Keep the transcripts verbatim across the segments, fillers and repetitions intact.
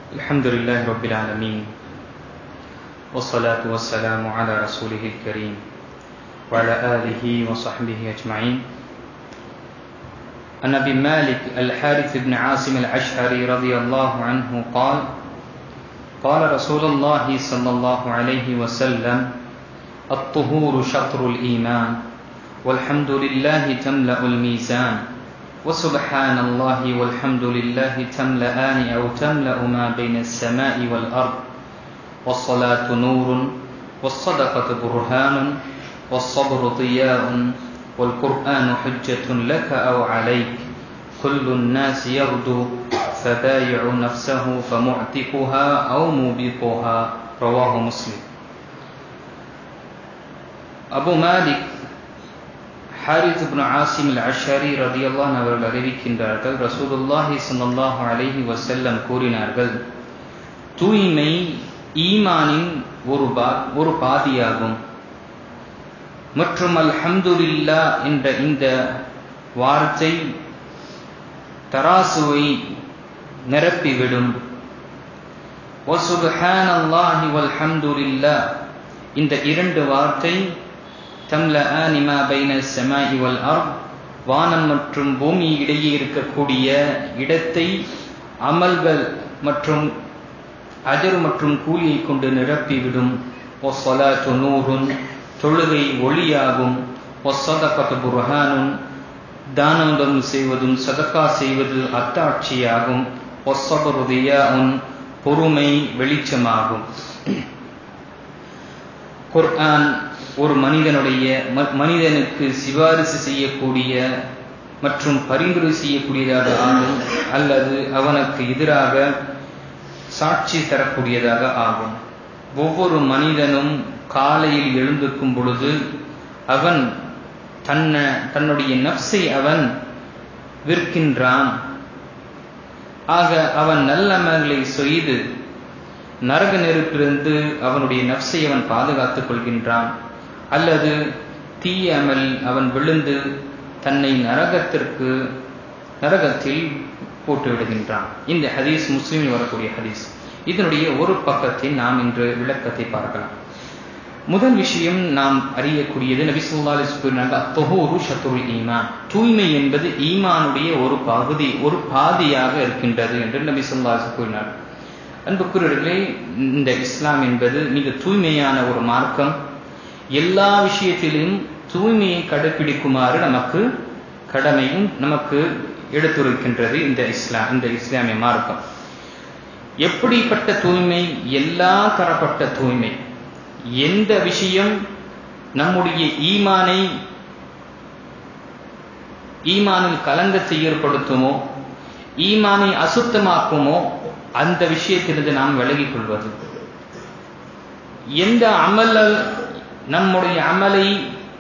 الحمد لله رب العالمين والصلاة والسلام على رسوله الكريم وعلى آله وصحبه أجمعين. عن أبي مالك الحارث بن عاصم الأشعري رضي الله عنه قال قال رسول الله صلى الله عليه وسلم الطهور شطر الإيمان والحمد لله تملأ الميزان وسبحان الله والحمد لله تملأان أو تملأ ما بين السماء والأرض والصلاة نور والصدقة برهان والصبر ضياء والقرآن حجة لك أو عليك كل الناس يغدو فبايع نفسه فمعتقها أو موبقها. رواه مسلم. Abu Malik Harith ibn Asim al-Ashari ரலியல்லாஹு அன்ஹு அவர்கள் அறிவிக்கின்றார்கள், ரசூலுல்லாஹி ஸல்லல்லாஹு அலைஹி வஸல்லம் கூறினார்கள், தூய்மை ஈமானின் ஒரு ஒரு பாதியாகும். மற்றும் அல்ஹம்துலில்லாஹ் என்ற இந்த வார்த்தை தராசுவை நிரப்பிவிடும். வசுப்ஹானல்லாஹி வல்ஹம்துலில்லாஹ் இந்த இரண்டு வார்த்தை தம்லஆனி மா பைன ஸமாஇ வல் அர்த் வானம் மற்றும் பூமி இடையே இருக்கக்கூடிய இடத்தை அமல்கள் மற்றும் அஜர் மற்றும் கூலியை கொண்டு நிரப்பிவிடும். வஸ்ஸலாத்து நூருன் தொழுகை ஒளியாகும். வஸ்ஸதகத்து புர்ஹானுன் தானம் செய்வதும் சதகா செய்வது அத்தாட்சியாகும். வஸ்ஸப்ரு தியாஉன் பொறுமை வெளிச்சமாகும். குர்ஆன் ஒரு மனிதனுடைய மனிதனுக்கு சிபாரிசு செய்யக்கூடிய மற்றும் பரிந்துரை செய்யக்கூடியதாக ஆகும், அல்லது அவனுக்கு எதிராக சாட்சி தரக்கூடியதாக ஆகும். ஒவ்வொரு மனிதனும் காலையில் எழுந்திருக்கும் பொழுது அவன் தன்ன தன்னுடைய நஃப்ஸை அவன் விற்கின்றான். ஆக அவன் நல்லமல்களை செய்து நரக நெருப்பிலிருந்து அவனுடைய நஃப்ஸை அவன் பாதுகாத்துக் கொள்கின்றான், அல்லது தீய அமல் அவன் விழுந்து தன்னை நரகத்திற்கு நரகத்தில் போட்டு விடுகின்றான். இந்த ஹதீஸ் முஸ்லிமில் வரக்கூடிய ஹதீஸ். இதனுடைய ஒரு பக்கத்தில் நாம் இன்று விளக்கத்தை பார்க்கலாம். முதல் விஷயம் நாம் அறியக்கூடியது, நபி ஸல்லல்லாஹு அலைஹி வஸல்லம் அத்-துஹூரு ஷத்ருல் ஈமான், தூய்மை என்பது ஈமானுடைய ஒரு பகுதி ஒரு பாதியாக இருக்கின்றது என்று நபி ஸல்லல்லாஹு அலைஹி வஸல்லம் கூறினார். அன்புக்குரியவர்களே, இந்த இஸ்லாம் என்பது மிக தூய்மையான ஒரு மார்க்கம். எல்லா விஷயத்திலும் தூய்மையை கடைபிடிக்குமாறு நமக்கு கடமையும் நமக்கு எடுத்துரைக்கின்றது இந்த இஸ்லாம் இந்த இஸ்லாமிய மார்க்கம். எப்படிப்பட்ட தூய்மை? எல்லா தரப்பட்ட தூய்மை. எந்த விஷயம் நம்முடைய ஈமானை ஈமானில் கலங்கத்தை ஏற்படுத்துமோ, ஈமானை அசுத்தமாக்குமோ, அந்த விஷயத்திலிருந்து நாம் விலகிக் கொள்வது. எந்த அமல் நம்முடைய அமலை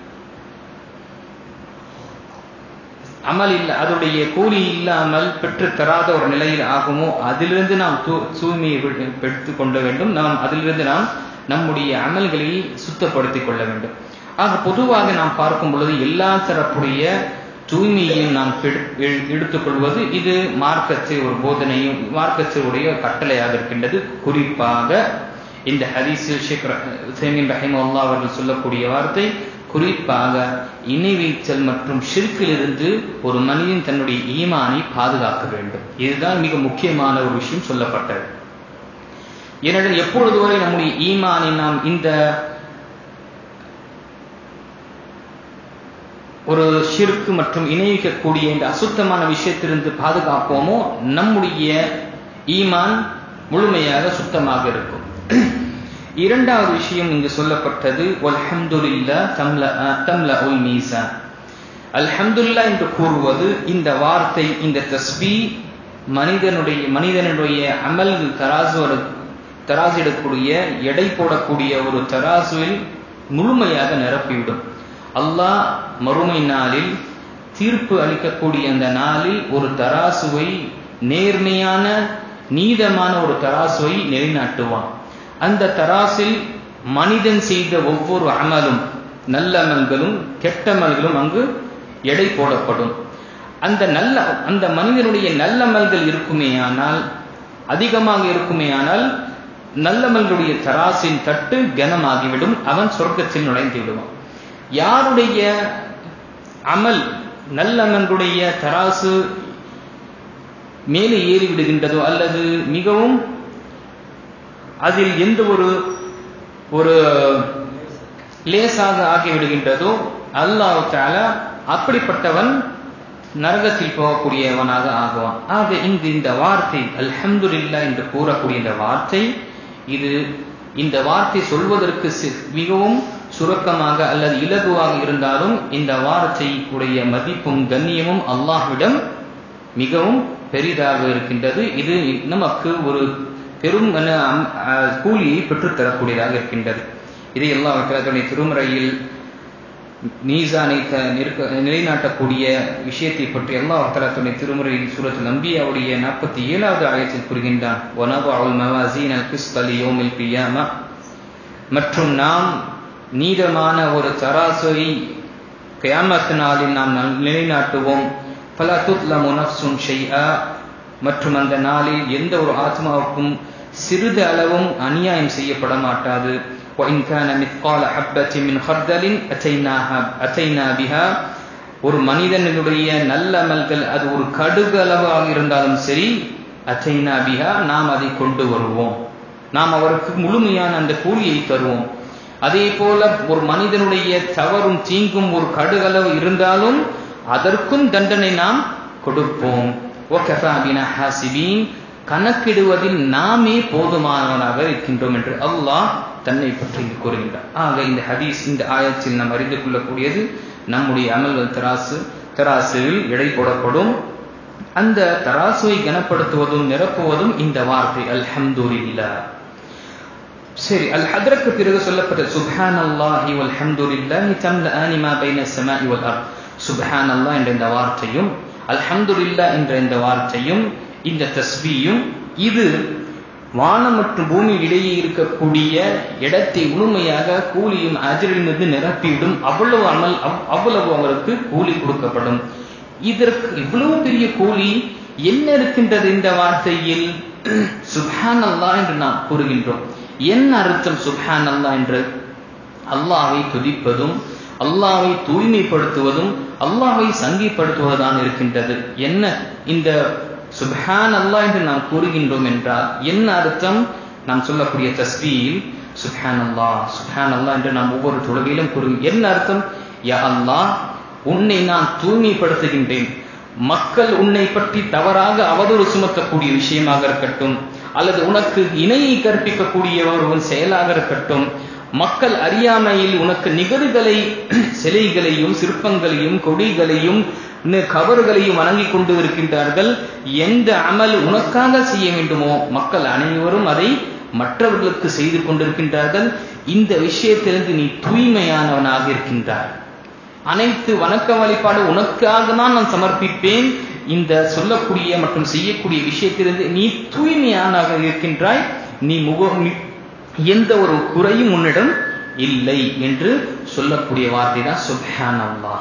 அமல் இல்ல அதனுடைய கூலி இல்லாமல் பெற்று தராத ஒரு நிலையில் ஆகுமோ, அதிலிருந்து நாம் தூய்மையை எடுத்துக் கொள்ள வேண்டும். நாம் அதிலிருந்து நாம் நம்முடைய அமல்களை சுத்தப்படுத்திக் கொள்ள வேண்டும். ஆக பொதுவாக நாம் பார்க்கும் பொழுது எல்லா தரப்புடைய தூய்மையையும் நாம் எடுத்துக்கொள்வது இது மார்க்கத்தை ஒரு போதனையும் மார்க்கத்தினுடைய கட்டளையாக இருக்கின்றது. குறிப்பாக இந்த ஹதீஸில் ஷேக் உஸைமீன் ரஹிமஹுல்லாஹ் அவர்கள் சொல்லக்கூடிய வார்த்தை, குறிப்பாக இணை வைத்தல் மற்றும் ஷிர்க்கிலிருந்து ஒரு மனிதன் தன்னுடைய ஈமானை பாதுகாக்க வேண்டும். இதுதான் மிக முக்கியமான ஒரு விஷயம் சொல்லப்பட்டது. ஏனென்றால் எப்பொழுது வரை நம்முடைய ஈமானை நாம் இந்த ஒரு ஷிர்க் மற்றும் இணைக்கக்கூடிய இந்த அசுத்தமான விஷயத்திலிருந்து பாதுகாப்போமோ, நம்முடைய ஈமான் முழுமையாக சுத்தமாக இருக்கும். இரண்டாவது விஷயம் இங்கு சொல்லப்பட்டது, வல்ஹம்துலில்லாஹ் தம்லஉல் மீசான். அல்ஹம்துலில்லாஹ் என்று கூறுவது, இந்த வார்த்தை, இந்த தஸ்பீஹ் மனிதனுடைய மனிதனுடைய அமல் தராசு தராசிடக்கூடிய எடை போடக்கூடிய ஒரு தராசுவில் முழுமையாக நிரப்பிவிடும். அல்லாஹ் மறுமை நாளில் தீர்ப்பு அளிக்கக்கூடிய அந்த நாளில் ஒரு தராசுவை, நேர்மையான நீதமான ஒரு தராசுவை நிலைநாட்டுவான். அந்த தராசில் மனிதன் செய்த ஒவ்வொரு அமலும், நல்லமல்களும் கெட்டமல்களும் அங்கு எடை போடப்படும். அந்த நல்ல அந்த மனிதனுடைய நல்லமல்கள் இருக்குமேயானால் அதிகமாக இருக்குமே ஆனால் நல்லமல்களுடைய தராசின் தட்டு கனமாகிவிடும், அவன் சொர்க்கத்தில் நுழைந்து விடுவான். யாருடைய அமல் நல்லமல்களுடைய தராசு மேலே ஏறி விடுகின்றதோ அல்லது மிகவும் அதில் எந்த ஒரு ஒரு லேசாக ஆகிவிடுகின்றதோ அல்லாஹ் தஆலா அப்படிப்பட்டவன் நரகத்தில் போகக்கூடியவனாக ஆகுவான். ஆக இங்கு இந்த வார்த்தை அல்ஹம்துலில்லாஹ் என்று கூறக்கூடிய இந்த வார்த்தை, இது இந்த வார்த்தை சொல்வதற்கு மிகவும் சுருக்கமாக அல்லது இலகுவாக இருந்தாலும் இந்த வார்த்தை உடைய மதிப்பும் கண்ணியமும் அல்லாஹ்விடம் மிகவும் பெரிதாக இருக்கின்றது. இது நமக்கு ஒரு பெரும் கூலியை பெற்றுத்தரக்கூடியதாக இருக்கின்றது. இதை அல்லாஹ் தன்னுடைய திருமறையில் மீசானை நிலைநாட்டக்கூடிய விஷயத்தை பற்றி அல்லாஹ் தன்னுடைய திருமறையில் சூரத்துல் அன்பியாவுடைய நாற்பத்தி ஏழாவது ஆயத்தில் கூறுகின்றான், வனதுல் மவாஸீனல் கிஸ்த லியௌமில் கியாமா, மற்றும் நாம் நீதமான ஒரு தராசை கியாமத் நாளில் நாம் நிலைநாட்டுவோம். ஃபலா துத்லமு நஃப்ஸுன் ஷைஆ, மற்றும் அந்த நாளில் எந்த ஒரு ஆத்மாவுக்கும் சிறிது அளவும் அநியாயம் செய்யப்பட மாட்டாது. وَإِنْ كَانَ مِثْقَالَ حَبَّةٍ مِنْ خَرْدَلٍ أَتَيْنَا بِهَا, ஒரு மனிதனுடைய நல்ல அமல்கள் அது ஒரு கடுகு அளவாக இருந்தாலும் சரி, அத்தைனா பிஹா, நாம் அதை கொண்டு வருவோம், நாம் அவருக்கு முழுமையான அந்த கூலியை தருவோம். அதே போல ஒரு மனிதனுடைய தவறும் தீங்கும் ஒரு கடுகளவு இருந்தாலும் அதற்கும் தண்டனை நாம் கொடுப்போம். وَكَفَى بِنَا حَاسِبِينَ, கணக்கிடுவதில் நாமே போதுமானவனாக இருக்கின்றோம் என்று அல்லாஹ் தன்னை பற்றி கூறுகின்றார். ஆக இந்த ஹதீஸ், இந்த ஆயத்தில் நாம் அறிந்து கொள்ளக்கூடியது, நம்முடைய அமல்கள் தராசு தராசுவில் எடை போடப்படும். அந்த தராசுவை கனப்படுத்துவதும் நிரப்புவதும் இந்த வார்த்தை அல்ஹம்துலில்லாஹ். சரி, அல் ஹத்ருக்கு பிறகு சொல்லப்பட்ட சுப்ஹானல்லாஹி வல்ஹம்துலில்லாஹி தம்லஆனி மா பைன ஸமாஇ வல் அர்த், சுப்ஹானல்லாஹ் என்ற இந்த வார்த்தையும் அல்ஹம்துலில்லாஹ் என்ற இந்த வார்த்தையும் இந்த தஸ்பீயும் இது வானம் மற்றும் பூமி இடையே இருக்கக்கூடிய இடத்தை முழுமையாக கூலியும் அஜரிலிருந்து நிரப்பிவிடும். அவ்வளவு அமல் அவ்வளவு அவருக்கு கூலி கொடுக்கப்படும். இதற்கு இவ்வளவு பெரிய கூலி என்ன இருக்கின்றது இந்த வார்த்தையில்? சுப்ஹானல்லாஹ் என்று நாம் கூறுகின்றோம். என்ன அர்த்தம் சுப்ஹானல்லாஹ் என்று? அல்லாஹ்வை துதிப்பதும் அல்லாஹ்வை தூய்மைப்படுத்துவதும் அல்லாஹ்வை சங்கிப்படுத்துவதுதான் இருக்கின்றது. என்ன இந்த சுப்ஹானல்லாஹ் என்று நாம் கூறுகின்றோம் என்றால் என்ன அர்த்தம்? நாம் சொல்லக்கூடிய தஸ்பீஹில் சுப்ஹானல்லாஹ் சுப்ஹானல்லாஹ் என்று நாம் ஒவ்வொரு தொழுகையிலும் கூறுகிறோம். என்ன அர்த்தம்? யா அல்லாஹ், உன்னை நான் தூய்மைப்படுத்துகின்றேன். மக்கள் உன்னை பற்றி தவறாக அவதூறு சுமத்தக்கூடிய விஷயமாக இருக்கட்டும், அல்லது உனக்கு இணையை கற்பிக்கக்கூடிய ஒரு செயலாக இருக்கட்டும், மக்கள் அறியாமையில் உனக்கு நிகழ்களை சிலைகளையும் சிற்பங்களையும் கொடிகளையும் கவர்களையும் வணங்கிக் கொண்டு இருக்கின்றார்கள். எந்த அமல் உனக்காக செய்ய வேண்டுமோ மக்கள் அனைவரும் அதை மற்றவர்களுக்கு செய்து கொண்டிருக்கின்றார்கள். இந்த விஷயத்திலிருந்து நீ தூய்மையானவனாக இருக்கின்றாய். அனைத்து வணக்க வழிபாடு உனக்காக தான் நான் சமர்ப்பிப்பேன். இந்த சொல்லக்கூடிய மற்றும் செய்யக்கூடிய விஷயத்திலிருந்து நீ தூய்மையானவனாக இருக்கின்றாய். நீ முக எந்த ஒரு குறையும் உன்னிடம் இல்லை என்று சொல்லக்கூடிய வார்த்தை தான் சுப்ஹானல்லாஹ்.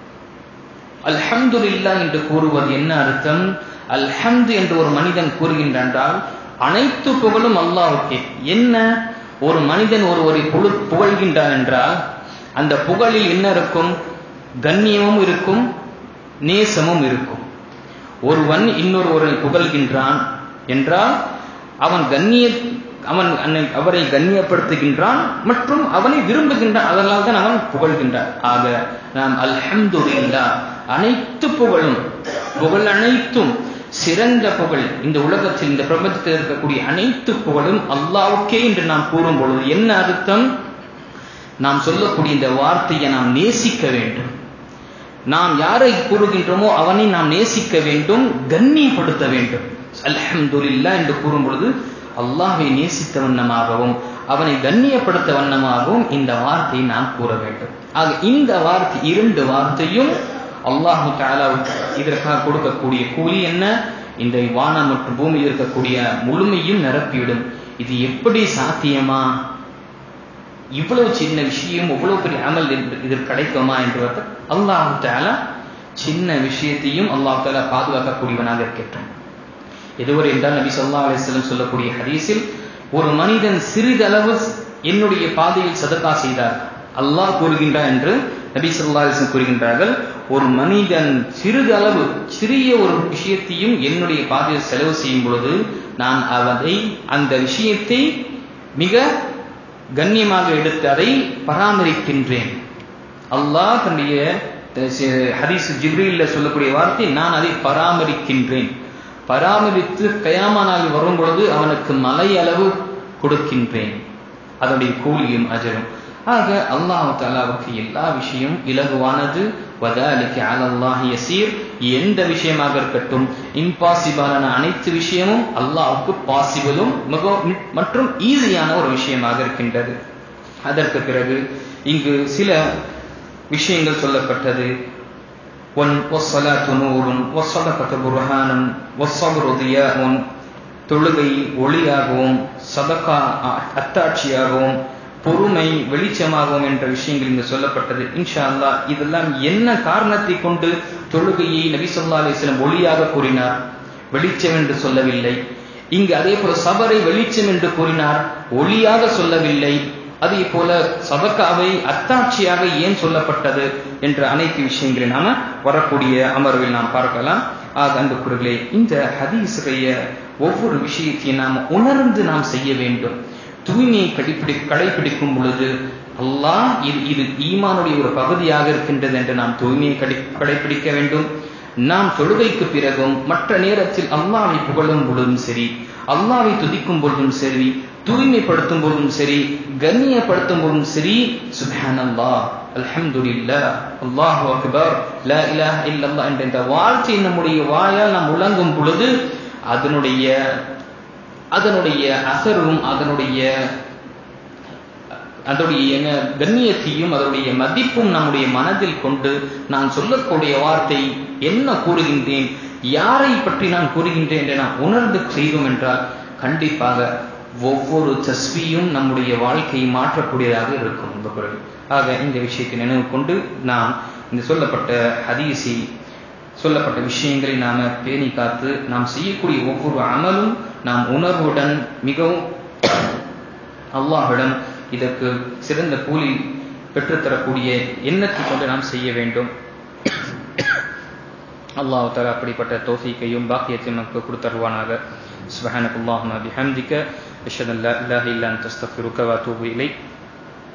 அல்ஹம்துலில்லாஹ் என்று கூறுவது என்ன அர்த்தம்? அல்ஹம்து என்று ஒரு மனிதன் கூறுகின்றால் அனைத்து புகழும் அல்லாஹ்வுக்கே. என்ன, ஒரு மனிதன் ஒருவரை புகழ்கின்றான் என்றால் அந்த புகழில் என்ன இருக்கும்? கண்ணியமும் இருக்கும், நேசமும் இருக்கும். ஒருவன் இன்னொருவரை புகழ்கின்றான் என்றால் அவன் கண்ணிய அவன் அவரை கண்ணியப்படுத்துகின்றான் மற்றும் அவனை விரும்புகின்றான். அதனால் தான் அவன் புகழ்கின்றான். ஆக நாம் அல்ஹம்துலில்லாஹ், அனைத்து புகழும் புகழ் அனைத்தும் சிறந்த புகழ் இந்த உலகத்தில் இந்த பிரபஞ்சத்தில் இருக்கக்கூடிய அனைத்து புகழும் அல்லாஹ்வுக்கே என்று நாம் கூறும் பொழுது என்ன அர்த்தம்? நாம் சொல்லக்கூடிய இந்த வார்த்தையை நாம் நேசிக்க வேண்டும். நாம் யாரை கூறுகின்றோமோ அவனை நாம் நேசிக்க வேண்டும், கண்ணியப்படுத்த வேண்டும். அல்ஹம்துலில்லாஹ் என்று கூறும் பொழுது அல்லாஹ்வை நேசித்த வண்ணமாகவும் அவனை கண்ணியப்படுத்த வண்ணமாகவும் இந்த வார்த்தையை நாம் கூற வேண்டும். ஆக இந்த வார்த்தை, இரண்டு வார்த்தையும் அல்லாஹு தஆலா இதற்காக கொடுக்கக்கூடிய கூலி என்ன? இந்த வானம் மற்றும் பூமியில் இருக்கக்கூடிய முழுமையும் நிரப்பிவிடும். இது எப்படி சாத்தியமா? இவ்வளவு சின்ன விஷயம், இவ்வளவு பெரிய அமல் இதற்கு கிடைக்குமா என்று அல்லாஹு தஆலா சின்ன விஷயத்தையும் அல்லாஹு தஆலா பாதுகாக்கக்கூடியவனாக இருக்கின்றான். எதுவரை என்றால் நபி ஸல்லல்லாஹு அலைஹி வஸல்லம் சொல்லக்கூடிய ஹதீஸில், ஒரு மனிதன் சிறிதளவு என்னுடைய பாதையில் சதகா செய்தார், அல்லாஹ் கூறுகின்றார் என்று நபி ஸல்லல்லாஹு அலைஹி வஸல்லம் கூறுகின்றார்கள், ஒரு மனிதன் சிறிதளவு சிறிய ஒரு விஷயத்தையும் என்னுடைய பாதையில் செலவு செய்யும் பொழுது நான் அவரை அந்த விஷயத்தை மிக கண்ணியமாக எடுத்து அதை பராமரிக்கின்றேன். அல்லாஹ் தன்னுடைய ஹதீஸ் ஜிப்ரீல்ல சொல்லக்கூடிய வார்த்தை, நான் அதை பராமரிக்கின்றேன். பராமரித்து கயாம நாள் வரும் பொழுது அவனுக்கு மலை அளவு கொடுக்கின்றேன், அதனுடைய கூலியும் அஜரும். ஆக அல்லாஹ் தஆலாவுக்கு எல்லா விஷயம் இலகுவானது. வதாலிக அலல்லாஹி யஸீர், எந்த விஷயமாக இருக்கட்டும், இம்பாசிபிளான அனைத்து விஷயமும் அல்லாஹ்வுக்கு பாசிபிளும் மற்றும் ஈஸியான ஒரு விஷயமாக இருக்கின்றது. அதற்கு பிறகு இங்கு சில விஷயங்கள் சொல்லப்பட்டது. ஒன் வஸ்ஸலாத்து நூருன் வஸ்ஸதகத்து புர்ஹானுன் வஸ்ஸப்ரு தியாஉன், தொழுகை ஒளியாகவும் சதகா அத்தாட்சியாகவும் பொறுமை வெளிச்சமாகவும் என்ற விஷயங்கள் இங்கு சொல்லப்பட்டது. இன்ஷா அல்லாஹ் இதெல்லாம் என்ன காரணத்தை கொண்டு தொழுகையை நபி ஸல்லல்லாஹு அலைஹி வஸல்லம் ஒளியாக கூறினார், வெளிச்சம் என்று சொல்லவில்லை. இங்கு அதே போல சபரை வெளிச்சம் என்று கூறினார், ஒளியாக சொல்லவில்லை. அதே போல சதகாவை அத்தாட்சியாக ஏன் சொல்லப்பட்டது என்ற அனைத்து விஷயங்களை நாம வரக்கூடிய அமர்வில் நாம் பார்க்கலாம். ஆக அன்புக்குரியவர்களே, இந்த ஹதீஸுடைய ஒவ்வொரு விஷயத்தையும் நாம் உணர்ந்து நாம் செய்ய வேண்டும். தூய்மையை கடைபிடி கடைபிடிக்கும் பொழுது அல்லாஹ் இது இது ஈமானுடைய ஒரு பகுதியாக இருக்கின்றது என்று நாம் தூய்மையை கடை கடைபிடிக்க வேண்டும். நாம் தொழுகைக்கு பிறகும் மற்ற நேரத்தில் அல்லாஹ்வை புகழும் பொழுதும் சரி, அல்லாஹ்வை துதிக்கும் பொழுதும் சரி, தூய்மைப்படுத்தும் பொழுதும் சரி, கண்ணியப்படுத்தும் பொழுதும் சரி, சுப்ஹானல்லாஹ், அல்ஹம்துலில்லாஹ், அல்லாஹு அக்பர், லா இலாஹ இல்லல்லாஹ் என்ற இந்த வார்த்தை நம்முடைய வாயால் நாம் முழங்கும் பொழுது அதனுடைய அதனுடைய அசரும் அதனுடைய அதனுடைய கண்ணியத்தையும் அதனுடைய மதிப்பும் நம்முடைய மனதில் கொண்டு நான் சொல்லக்கூடிய வார்த்தை என்ன கூறுகின்றேன், யாரை பற்றி நான் கூறுகின்றேன் என்று நான் உணர்ந்து செய்தோம் என்றால் கண்டிப்பாக ஒவ்வொரு தஸ்பீயும் நம்முடைய வாழ்க்கையை மாற்றக்கூடியதாக இருக்கும். இந்த குரல் ஆக இந்த விஷயத்தை நினைவு கொண்டு நாம் இந்த சொல்லப்பட்ட ஹதீஸை சொல்லப்பட்ட விஷயங்களை நாம பேணி காத்து நாம் செய்யக்கூடிய ஒவ்வொரு அமலும் நாம் உணர்வுடன் மிகவும் அல்லாஹ்விடம் இதற்கு சிறந்த கூலி பெற்றுத்தரக்கூடிய எண்ணத்தை கொண்டு நாம் செய்ய வேண்டும். அல்லாஹ் தஆலா அப்படிப்பட்ட தௌஃபீக்கையும் பாக்கியத்தையும் நமக்கு கொடுத்தருவானாக. சுப்ஹானக்கல்லாஹும்ம பிஹம்திக அஷ்ஹது அல்லா இலாஹா இல்லா அன்த அஸ்தக்ஃபிருக வ அத்தூபு இலைக்.